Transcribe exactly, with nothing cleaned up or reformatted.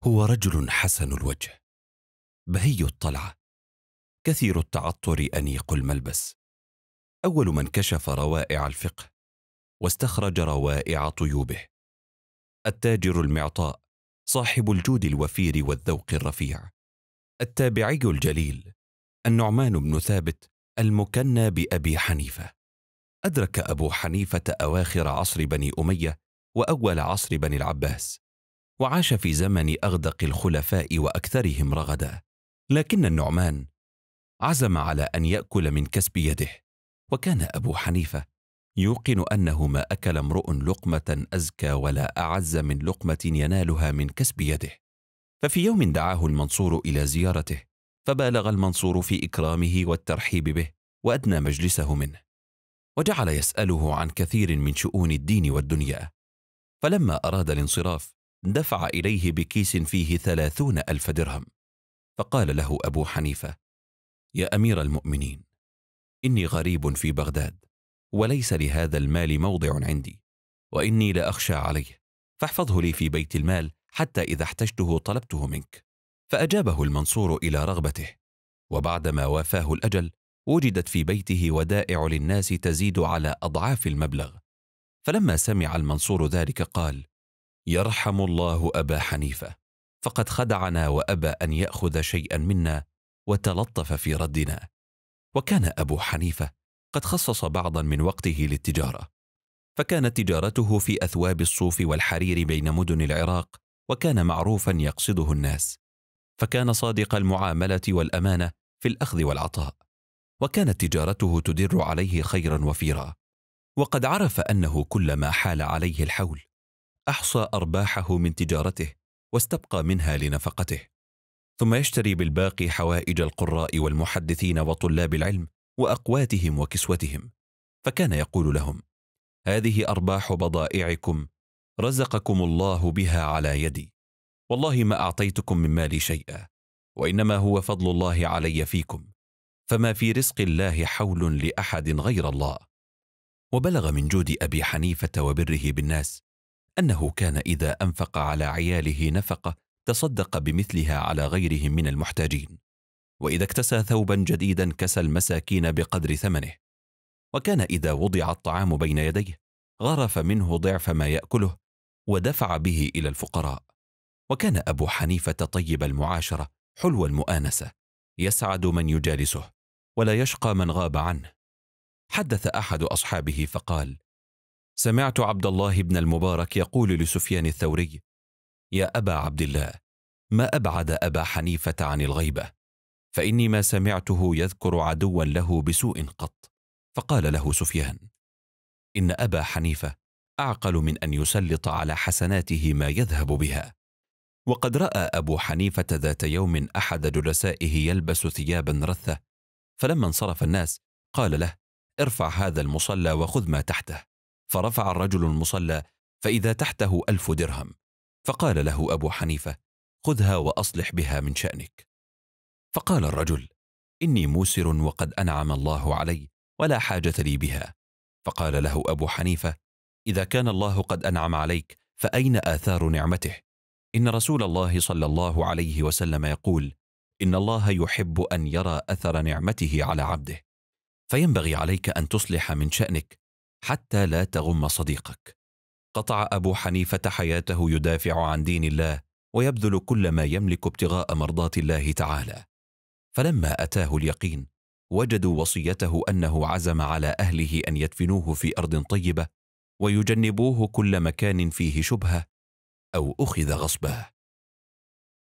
هو رجل حسن الوجه، بهي الطلعة، كثير التعطر، أنيق الملبس، أول من كشف روائع الفقه واستخرج روائع طيوبه، التاجر المعطاء، صاحب الجود الوفير والذوق الرفيع، التابعي الجليل، النعمان بن ثابت المكنى بأبي حنيفة. أدرك أبو حنيفة أواخر عصر بني أمية وأول عصر بني العباس، وعاش في زمن أغدق الخلفاء وأكثرهم رغدا، لكن النعمان عزم على أن يأكل من كسب يده، وكان أبو حنيفة يوقن أنه ما أكل امرؤ لقمة أزكى ولا أعز من لقمة ينالها من كسب يده. ففي يوم دعاه المنصور إلى زيارته، فبالغ المنصور في إكرامه والترحيب به، وأدنى مجلسه منه، وجعل يسأله عن كثير من شؤون الدين والدنيا. فلما أراد الانصراف دفع إليه بكيس فيه ثلاثون ألف درهم، فقال له أبو حنيفة: يا أمير المؤمنين، إني غريب في بغداد، وليس لهذا المال موضع عندي، وإني لأخشى عليه، فاحفظه لي في بيت المال حتى إذا احتجته طلبته منك. فأجابه المنصور إلى رغبته، وبعدما وافاه الأجل وجدت في بيته ودائع للناس تزيد على أضعاف المبلغ. فلما سمع المنصور ذلك قال: يرحم الله أبا حنيفة، فقد خدعنا وأبى أن يأخذ شيئا منا وتلطف في ردنا. وكان أبو حنيفة قد خصص بعضا من وقته للتجارة، فكانت تجارته في أثواب الصوف والحرير بين مدن العراق، وكان معروفا يقصده الناس، فكان صادق المعاملة والأمانة في الأخذ والعطاء، وكانت تجارته تدر عليه خيرا وفيرا. وقد عرف أنه كلما حال عليه الحول أحصى أرباحه من تجارته واستبقى منها لنفقته، ثم يشتري بالباقي حوائج القراء والمحدثين وطلاب العلم وأقواتهم وكسوتهم، فكان يقول لهم: هذه أرباح بضائعكم رزقكم الله بها على يدي، والله ما أعطيتكم من مالي شيئا، وإنما هو فضل الله علي فيكم، فما في رزق الله حول لأحد غير الله. وبلغ من جود أبي حنيفة وبره بالناس أنه كان إذا أنفق على عياله نفقة تصدق بمثلها على غيرهم من المحتاجين، وإذا اكتسى ثوبا جديدا كسى المساكين بقدر ثمنه، وكان إذا وضع الطعام بين يديه غرف منه ضعف ما يأكله ودفع به إلى الفقراء. وكان أبو حنيفة طيب المعاشرة حلو المؤانسة، يسعد من يجالسه ولا يشقى من غاب عنه. حدث أحد أصحابه فقال: سمعت عبد الله بن المبارك يقول لسفيان الثوري: يا أبا عبد الله، ما أبعد أبا حنيفة عن الغيبة، فإني ما سمعته يذكر عدوا له بسوء قط. فقال له سفيان: إن أبا حنيفة أعقل من أن يسلط على حسناته ما يذهب بها. وقد رأى أبو حنيفة ذات يوم أحد جلسائه يلبس ثيابا رثة، فلما انصرف الناس قال له: ارفع هذا المصلى وخذ ما تحته. فرفع الرجل المصلى فإذا تحته ألف درهم، فقال له أبو حنيفة: خذها وأصلح بها من شأنك. فقال الرجل: إني موسر وقد أنعم الله علي ولا حاجة لي بها. فقال له أبو حنيفة: إذا كان الله قد أنعم عليك فأين آثار نعمته؟ إن رسول الله صلى الله عليه وسلم يقول: إن الله يحب أن يرى أثر نعمته على عبده، فينبغي عليك أن تصلح من شأنك حتى لا تغم صديقك. قطع أبو حنيفة حياته يدافع عن دين الله ويبذل كل ما يملك ابتغاء مرضات الله تعالى. فلما أتاه اليقين وجدوا وصيته أنه عزم على أهله أن يدفنوه في أرض طيبة ويجنبوه كل مكان فيه شبهة أو أخذ غصبه.